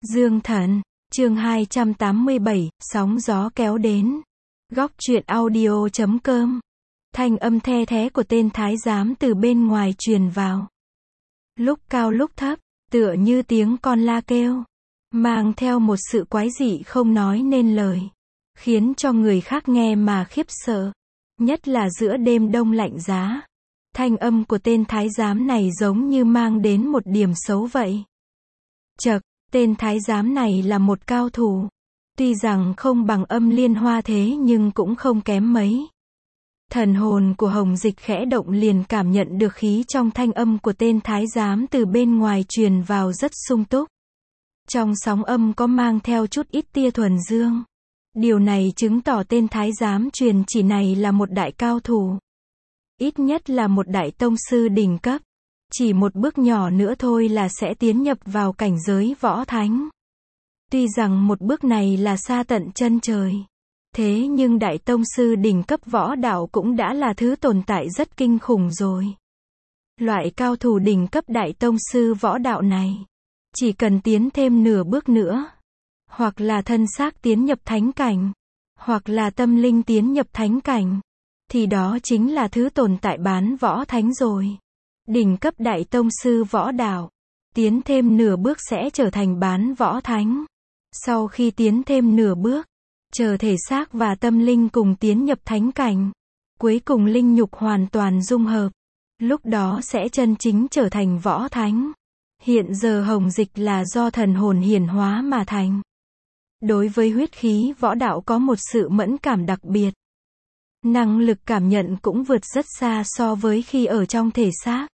Dương Thần, chương 287, sóng gió kéo đến. Góc truyện audio.com. Thanh âm the thé của tên thái giám từ bên ngoài truyền vào. Lúc cao lúc thấp, tựa như tiếng con la kêu, mang theo một sự quái dị không nói nên lời, khiến cho người khác nghe mà khiếp sợ. Nhất là giữa đêm đông lạnh giá, thanh âm của tên thái giám này giống như mang đến một điểm xấu vậy. Chậc, tên thái giám này là một cao thủ. Tuy rằng không bằng Âm Liên Hoa thế nhưng cũng không kém mấy. Thần hồn của Hồng Dịch khẽ động liền cảm nhận được khí trong thanh âm của tên thái giám từ bên ngoài truyền vào rất sung túc. Trong sóng âm có mang theo chút ít tia thuần dương. Điều này chứng tỏ tên thái giám truyền chỉ này là một đại cao thủ. Ít nhất là một đại tông sư đỉnh cấp. Chỉ một bước nhỏ nữa thôi là sẽ tiến nhập vào cảnh giới võ thánh. Tuy rằng một bước này là xa tận chân trời. Thế nhưng đại tông sư đỉnh cấp võ đạo cũng đã là thứ tồn tại rất kinh khủng rồi. Loại cao thủ đỉnh cấp đại tông sư võ đạo này, chỉ cần tiến thêm nửa bước nữa, hoặc là thân xác tiến nhập thánh cảnh, hoặc là tâm linh tiến nhập thánh cảnh, thì đó chính là thứ tồn tại bán võ thánh rồi. Đỉnh cấp đại tông sư võ đạo, tiến thêm nửa bước sẽ trở thành bán võ thánh. Sau khi tiến thêm nửa bước, chờ thể xác và tâm linh cùng tiến nhập thánh cảnh, cuối cùng linh nhục hoàn toàn dung hợp, lúc đó sẽ chân chính trở thành võ thánh. Hiện giờ Hồng Dịch là do thần hồn hiển hóa mà thành. Đối với huyết khí võ đạo có một sự mẫn cảm đặc biệt. Năng lực cảm nhận cũng vượt rất xa so với khi ở trong thể xác.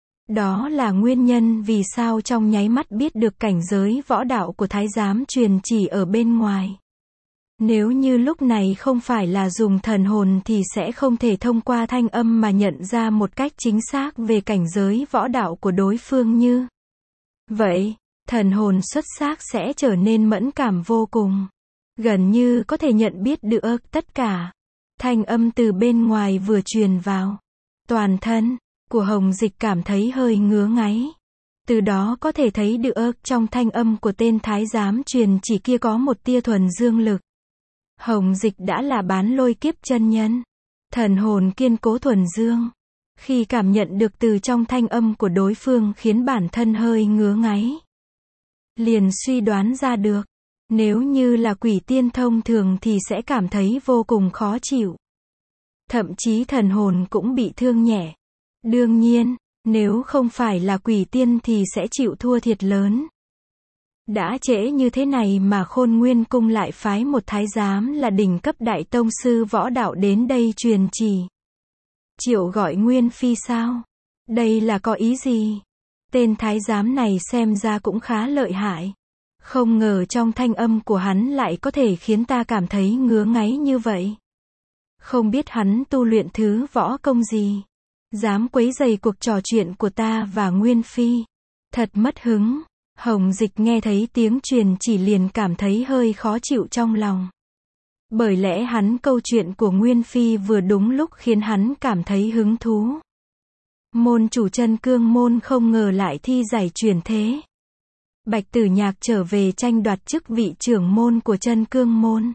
Đó là nguyên nhân vì sao trong nháy mắt biết được cảnh giới võ đạo của thái giám truyền chỉ ở bên ngoài. Nếu như lúc này không phải là dùng thần hồn thì sẽ không thể thông qua thanh âm mà nhận ra một cách chính xác về cảnh giới võ đạo của đối phương như vậy. Thần hồn xuất xác sẽ trở nên mẫn cảm vô cùng, gần như có thể nhận biết được tất cả. Thanh âm từ bên ngoài vừa truyền vào, toàn thân của Hồng Dịch cảm thấy hơi ngứa ngáy. Từ đó có thể thấy được trong thanh âm của tên thái giám truyền chỉ kia có một tia thuần dương lực. Hồng Dịch đã là bán lôi kiếp chân nhân, thần hồn kiên cố thuần dương. Khi cảm nhận được từ trong thanh âm của đối phương khiến bản thân hơi ngứa ngáy, liền suy đoán ra được, nếu như là quỷ tiên thông thường thì sẽ cảm thấy vô cùng khó chịu. Thậm chí thần hồn cũng bị thương nhẹ. Đương nhiên, nếu không phải là quỷ tiên thì sẽ chịu thua thiệt lớn. Đã trễ như thế này mà Khôn Nguyên Cung lại phái một thái giám là đỉnh cấp đại tông sư võ đạo đến đây truyền chỉ. Triệu gọi Nguyên Phi sao? Đây là có ý gì? Tên thái giám này xem ra cũng khá lợi hại. Không ngờ trong thanh âm của hắn lại có thể khiến ta cảm thấy ngứa ngáy như vậy. Không biết hắn tu luyện thứ võ công gì, dám quấy rầy cuộc trò chuyện của ta và Nguyên Phi. Thật mất hứng. Hồng Dịch nghe thấy tiếng truyền chỉ liền cảm thấy hơi khó chịu trong lòng. Bởi lẽ hắn câu chuyện của Nguyên Phi vừa đúng lúc khiến hắn cảm thấy hứng thú. Môn chủ Chân Cương môn không ngờ lại thi giải chuyển thế. Bạch Tử Nhạc trở về tranh đoạt chức vị trưởng môn của Chân Cương môn.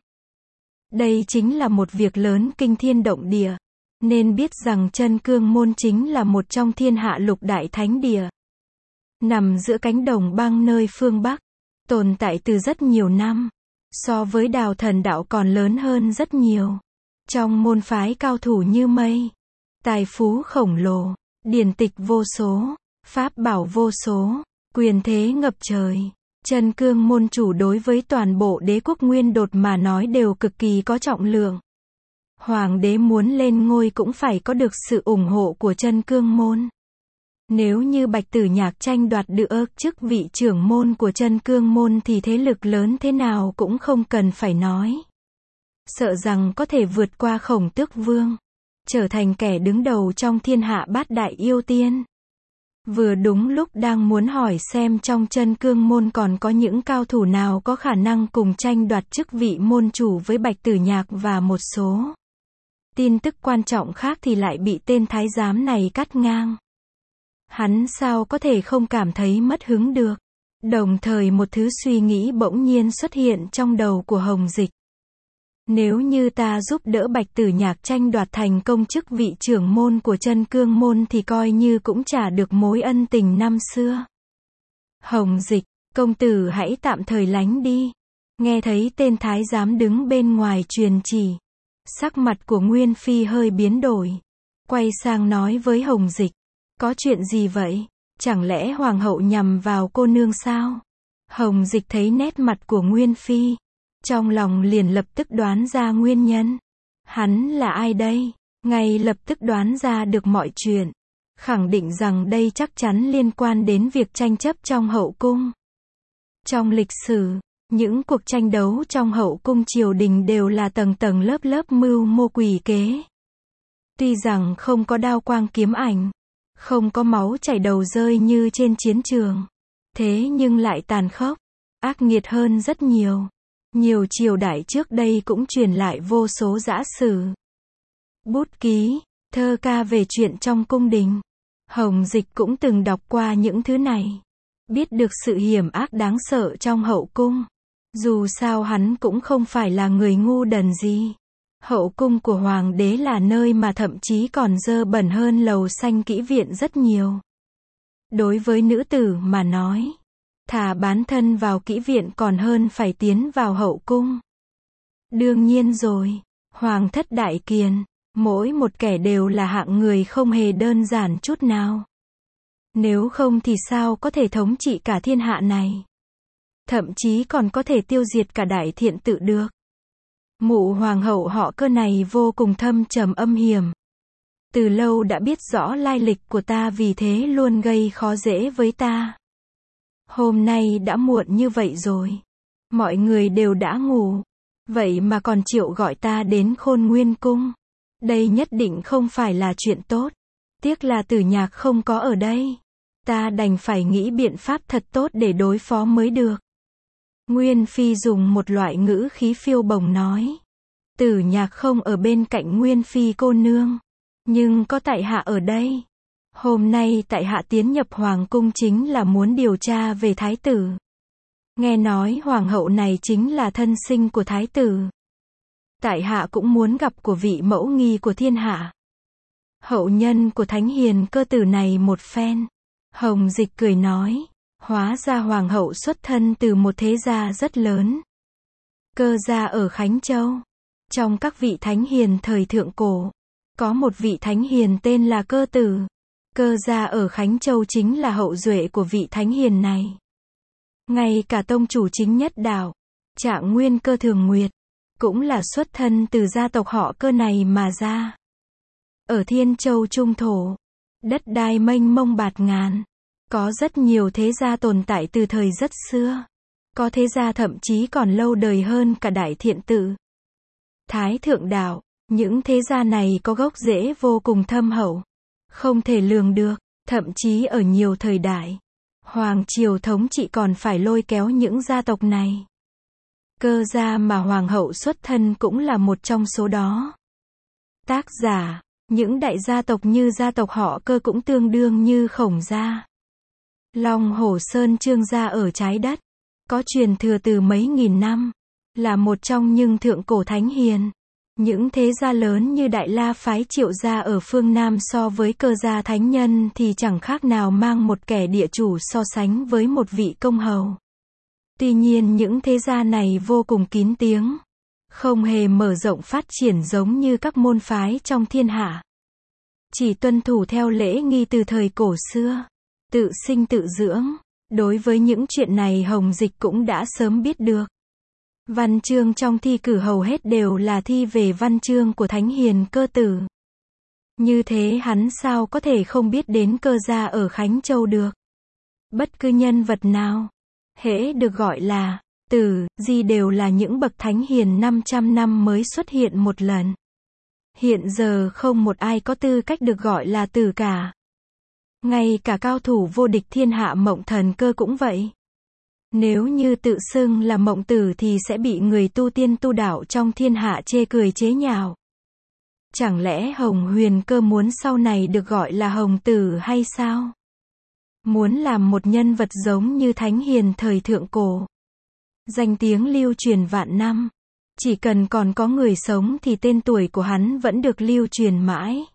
Đây chính là một việc lớn kinh thiên động địa. Nên biết rằng Chân Cương môn chính là một trong thiên hạ lục đại thánh địa. Nằm giữa cánh đồng băng nơi phương Bắc. Tồn tại từ rất nhiều năm. So với Đào Thần đạo còn lớn hơn rất nhiều. Trong môn phái cao thủ như mây. Tài phú khổng lồ. Điển tịch vô số. Pháp bảo vô số. Quyền thế ngập trời. Chân Cương môn chủ đối với toàn bộ đế quốc Nguyên Đột mà nói đều cực kỳ có trọng lượng. Hoàng đế muốn lên ngôi cũng phải có được sự ủng hộ của Chân Cương môn. Nếu như Bạch Tử Nhạc tranh đoạt được chức vị trưởng môn của Chân Cương môn thì thế lực lớn thế nào cũng không cần phải nói. Sợ rằng có thể vượt qua Khổng Tước Vương, trở thành kẻ đứng đầu trong thiên hạ bát đại yêu tiên. Vừa đúng lúc đang muốn hỏi xem trong Chân Cương môn còn có những cao thủ nào có khả năng cùng tranh đoạt chức vị môn chủ với Bạch Tử Nhạc và một số tin tức quan trọng khác thì lại bị tên thái giám này cắt ngang. Hắn sao có thể không cảm thấy mất hứng được. Đồng thời một thứ suy nghĩ bỗng nhiên xuất hiện trong đầu của Hồng Dịch. Nếu như ta giúp đỡ Bạch Tử Nhạc tranh đoạt thành công chức vị trưởng môn của Chân Cương môn thì coi như cũng trả được mối ân tình năm xưa. Hồng Dịch, công tử hãy tạm thời lánh đi. Nghe thấy tên thái giám đứng bên ngoài truyền chỉ. Sắc mặt của Nguyên Phi hơi biến đổi. Quay sang nói với Hồng Dịch. Có chuyện gì vậy? Chẳng lẽ hoàng hậu nhằm vào cô nương sao? Hồng Dịch thấy nét mặt của Nguyên Phi. Trong lòng liền lập tức đoán ra nguyên nhân. Hắn là ai đây? Ngay lập tức đoán ra được mọi chuyện. Khẳng định rằng đây chắc chắn liên quan đến việc tranh chấp trong hậu cung. Trong lịch sử, những cuộc tranh đấu trong hậu cung triều đình đều là tầng tầng lớp lớp mưu mô quỷ kế. Tuy rằng không có đao quang kiếm ảnh, không có máu chảy đầu rơi như trên chiến trường, thế nhưng lại tàn khốc, ác nghiệt hơn rất nhiều. Nhiều triều đại trước đây cũng truyền lại vô số dã sử, bút ký, thơ ca về chuyện trong cung đình. Hồng Dịch cũng từng đọc qua những thứ này, biết được sự hiểm ác đáng sợ trong hậu cung. Dù sao hắn cũng không phải là người ngu đần gì. Hậu cung của hoàng đế là nơi mà thậm chí còn dơ bẩn hơn lầu xanh kỹ viện rất nhiều. Đối với nữ tử mà nói, thà bán thân vào kỹ viện còn hơn phải tiến vào hậu cung. Đương nhiên rồi, hoàng thất đại kiền, mỗi một kẻ đều là hạng người không hề đơn giản chút nào. Nếu không thì sao có thể thống trị cả thiên hạ này? Thậm chí còn có thể tiêu diệt cả đại thiện tự được. Mụ hoàng hậu họ Cơ này vô cùng thâm trầm âm hiểm. Từ lâu đã biết rõ lai lịch của ta, vì thế luôn gây khó dễ với ta. Hôm nay đã muộn như vậy rồi. Mọi người đều đã ngủ. Vậy mà còn chịu gọi ta đến Khôn Nguyên cung. Đây nhất định không phải là chuyện tốt. Tiếc là Tử Nhạc không có ở đây. Ta đành phải nghĩ biện pháp thật tốt để đối phó mới được. Nguyên Phi dùng một loại ngữ khí phiêu bồng nói. Tử Nhạc không ở bên cạnh Nguyên Phi cô nương. Nhưng có tại hạ ở đây. Hôm nay tại hạ tiến nhập hoàng cung chính là muốn điều tra về thái tử. Nghe nói hoàng hậu này chính là thân sinh của thái tử. Tại hạ cũng muốn gặp của vị mẫu nghi của thiên hạ. Hậu nhân của thánh hiền Cơ tử này một phen. Hồng Dịch cười nói. Hóa ra hoàng hậu xuất thân từ một thế gia rất lớn. Cơ gia ở Khánh Châu. Trong các vị thánh hiền thời thượng cổ, có một vị thánh hiền tên là Cơ tử. Cơ gia ở Khánh Châu chính là hậu duệ của vị thánh hiền này. Ngay cả tông chủ chính nhất đạo, Trạng Nguyên Cơ Thường Nguyệt, cũng là xuất thân từ gia tộc họ Cơ này mà ra. Ở Thiên Châu Trung Thổ, đất đai mênh mông bạt ngàn, có rất nhiều thế gia tồn tại từ thời rất xưa. Có thế gia thậm chí còn lâu đời hơn cả Đại Thiện Tự, Thái Thượng Đạo. Những thế gia này có gốc rễ vô cùng thâm hậu, không thể lường được. Thậm chí ở nhiều thời đại, hoàng triều thống trị còn phải lôi kéo những gia tộc này. Cơ gia mà hoàng hậu xuất thân cũng là một trong số đó. Tác giả, những đại gia tộc như gia tộc họ Cơ cũng tương đương như Khổng gia, Long Hổ Sơn Trương gia ở trái đất, có truyền thừa từ mấy nghìn năm, là một trong những thượng cổ thánh hiền. Những thế gia lớn như Đại La phái Triệu gia ở phương Nam so với Cơ gia thánh nhân thì chẳng khác nào mang một kẻ địa chủ so sánh với một vị công hầu. Tuy nhiên những thế gia này vô cùng kín tiếng, không hề mở rộng phát triển giống như các môn phái trong thiên hạ. Chỉ tuân thủ theo lễ nghi từ thời cổ xưa, tự sinh tự dưỡng. Đối với những chuyện này Hồng Dịch cũng đã sớm biết được. Văn chương trong thi cử hầu hết đều là thi về văn chương của thánh hiền Cơ tử. Như thế hắn sao có thể không biết đến Cơ gia ở Khánh Châu được. Bất cứ nhân vật nào, hễ được gọi là tử, di đều là những bậc thánh hiền 500 năm mới xuất hiện một lần. Hiện giờ không một ai có tư cách được gọi là tử cả. Ngay cả cao thủ vô địch thiên hạ Mộng Thần Cơ cũng vậy. Nếu như tự xưng là mộng tử thì sẽ bị người tu tiên tu đạo trong thiên hạ chê cười chế nhạo. Chẳng lẽ Hồng Huyền Cơ muốn sau này được gọi là Hồng Tử hay sao? Muốn làm một nhân vật giống như Thánh Hiền thời thượng cổ. Danh tiếng lưu truyền vạn năm. Chỉ cần còn có người sống thì tên tuổi của hắn vẫn được lưu truyền mãi.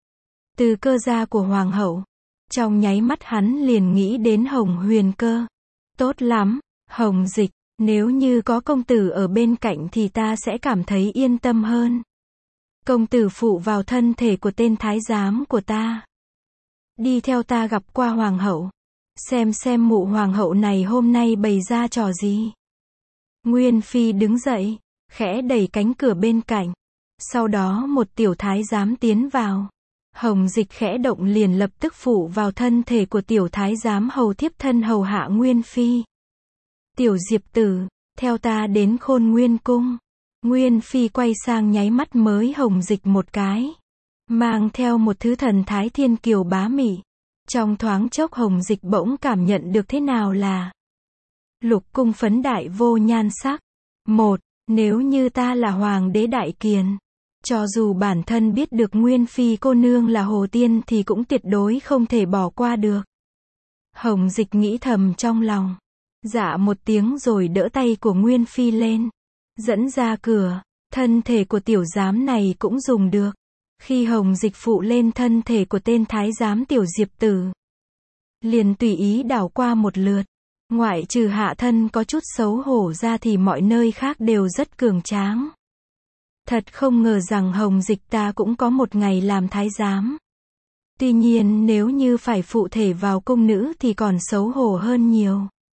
Từ cơ gia của hoàng hậu. Trong nháy mắt hắn liền nghĩ đến Hồng Huyền Cơ. Tốt lắm, Hồng Dịch, nếu như có công tử ở bên cạnh thì ta sẽ cảm thấy yên tâm hơn. Công tử phụ vào thân thể của tên thái giám của ta. Đi theo ta gặp qua hoàng hậu. Xem mụ hoàng hậu này hôm nay bày ra trò gì. Nguyên Phi đứng dậy, khẽ đẩy cánh cửa bên cạnh. Sau đó một tiểu thái giám tiến vào. Hồng Dịch khẽ động liền lập tức phụ vào thân thể của tiểu thái giám hầu thiếp thân hầu hạ Nguyên Phi. Tiểu Diệp tử, theo ta đến Khôn Nguyên cung. Nguyên Phi quay sang nháy mắt mới Hồng Dịch một cái. Mang theo một thứ thần thái thiên kiều bá mị. Trong thoáng chốc Hồng Dịch bỗng cảm nhận được thế nào là lục cung phấn đại vô nhan sắc. Một, nếu như ta là hoàng đế đại kiền, cho dù bản thân biết được Nguyên Phi cô nương là hồ tiên thì cũng tuyệt đối không thể bỏ qua được. Hồng Dịch nghĩ thầm trong lòng. Dạ một tiếng rồi đỡ tay của Nguyên Phi lên. Dẫn ra cửa, thân thể của tiểu giám này cũng dùng được. Khi Hồng Dịch phụ lên thân thể của tên thái giám tiểu Diệp tử, liền tùy ý đảo qua một lượt. Ngoại trừ hạ thân có chút xấu hổ ra thì mọi nơi khác đều rất cường tráng. Thật không ngờ rằng Hồng Dịch ta cũng có một ngày làm thái giám. Tuy nhiên nếu như phải phụ thể vào cung nữ thì còn xấu hổ hơn nhiều.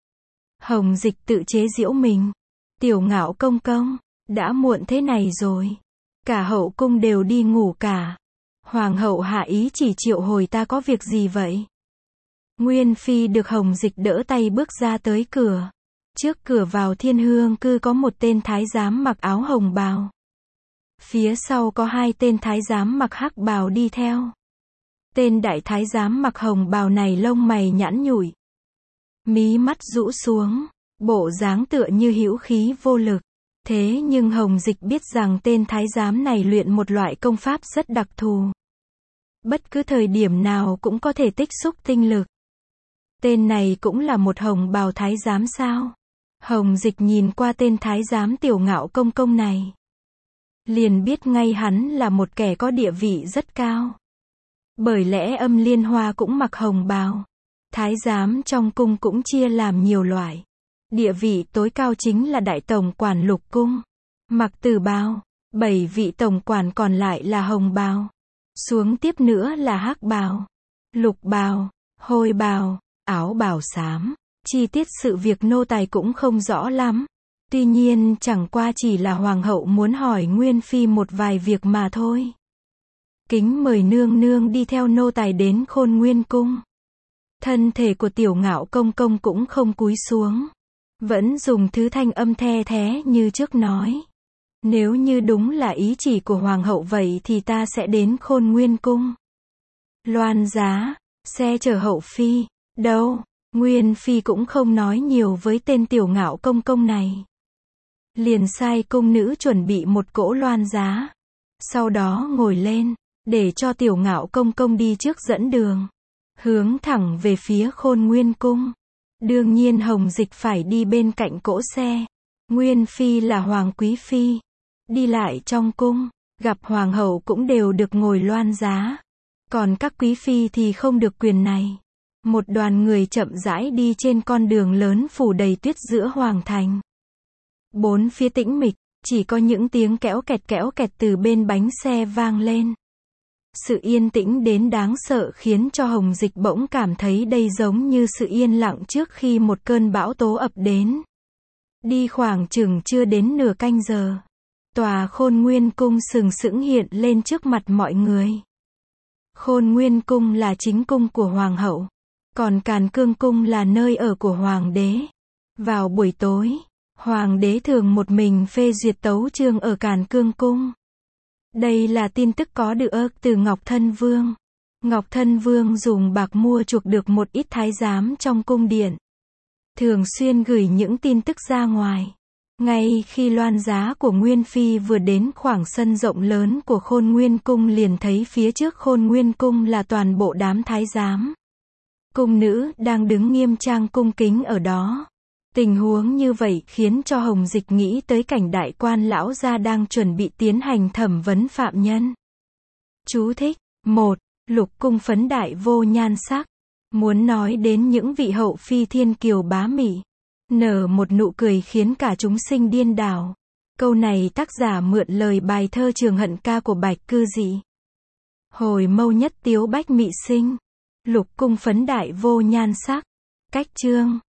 Hồng Dịch tự chế giễu mình. Tiểu Ngạo công công, đã muộn thế này rồi. Cả hậu cung đều đi ngủ cả. Hoàng hậu hạ ý chỉ triệu hồi ta có việc gì vậy? Nguyên Phi được Hồng Dịch đỡ tay bước ra tới cửa. Trước cửa vào Thiên Hương cư có một tên thái giám mặc áo hồng bào. Phía sau có hai tên thái giám mặc hắc bào đi theo. Tên đại thái giám mặc hồng bào này lông mày nhẵn nhụi, mí mắt rũ xuống, bộ dáng tựa như hữu khí vô lực. Thế nhưng Hồng Dịch biết rằng tên thái giám này luyện một loại công pháp rất đặc thù. Bất cứ thời điểm nào cũng có thể tích xúc tinh lực. Tên này cũng là một hồng bào thái giám sao? Hồng Dịch nhìn qua tên thái giám Tiểu Ngạo công công này, liền biết ngay hắn là một kẻ có địa vị rất cao. Bởi lẽ Âm Liên Hoa cũng mặc hồng bào. Thái giám trong cung cũng chia làm nhiều loại. Địa vị tối cao chính là đại tổng quản lục cung, mặc tử bào. 7 vị tổng quản còn lại là hồng bào. Xuống tiếp nữa là hắc bào, lục bào, hôi bào, áo bào xám. Chi tiết sự việc nô tài cũng không rõ lắm. Tuy nhiên chẳng qua chỉ là hoàng hậu muốn hỏi Nguyên Phi một vài việc mà thôi. Kính mời nương nương đi theo nô tài đến Khôn Nguyên cung. Thân thể của Tiểu Ngạo công công cũng không cúi xuống, vẫn dùng thứ thanh âm the thé như trước nói. Nếu như đúng là ý chỉ của hoàng hậu vậy thì ta sẽ đến Khôn Nguyên cung. Loan giá, xe chở hậu phi, đâu? Nguyên Phi cũng không nói nhiều với tên Tiểu Ngạo công công này. Liền sai cung nữ chuẩn bị một cỗ loan giá. Sau đó ngồi lên, để cho Tiểu Ngạo công công đi trước dẫn đường. Hướng thẳng về phía Khôn Nguyên cung. Đương nhiên Hồng Dịch phải đi bên cạnh cỗ xe. Nguyên Phi là Hoàng Quý Phi. Đi lại trong cung, gặp Hoàng hậu cũng đều được ngồi loan giá. Còn các Quý Phi thì không được quyền này. Một đoàn người chậm rãi đi trên con đường lớn phủ đầy tuyết giữa hoàng thành. Bốn phía tĩnh mịch, chỉ có những tiếng kéo kẹt từ bên bánh xe vang lên. Sự yên tĩnh đến đáng sợ khiến cho Hồng Dịch bỗng cảm thấy đây giống như sự yên lặng trước khi một cơn bão tố ập đến. Đi khoảng chừng chưa đến nửa canh giờ, tòa Khôn Nguyên cung sừng sững hiện lên trước mặt mọi người. Khôn Nguyên cung là chính cung của hoàng hậu, còn Càn Cương cung là nơi ở của hoàng đế. Vào buổi tối, hoàng đế thường một mình phê duyệt tấu chương ở Càn Cương cung. Đây là tin tức có được từ Ngọc Thân Vương. Ngọc Thân Vương dùng bạc mua chuộc được một ít thái giám trong cung điện, thường xuyên gửi những tin tức ra ngoài. Ngay khi loan giá của Nguyên Phi vừa đến khoảng sân rộng lớn của Khôn Nguyên cung liền thấy phía trước Khôn Nguyên cung là toàn bộ đám thái giám. Cung nữ đang đứng nghiêm trang cung kính ở đó. Tình huống như vậy khiến cho Hồng Dịch nghĩ tới cảnh đại quan lão gia đang chuẩn bị tiến hành thẩm vấn phạm nhân. Chú thích. 1. Lục cung phấn đại vô nhan sắc. Muốn nói đến những vị hậu phi thiên kiều bá mỹ. Nở một nụ cười khiến cả chúng sinh điên đảo. Câu này tác giả mượn lời bài thơ Trường Hận Ca của Bạch Cư Dị. Hồi mâu nhất tiếu bách mị sinh. Lục cung phấn đại vô nhan sắc. Cách chương.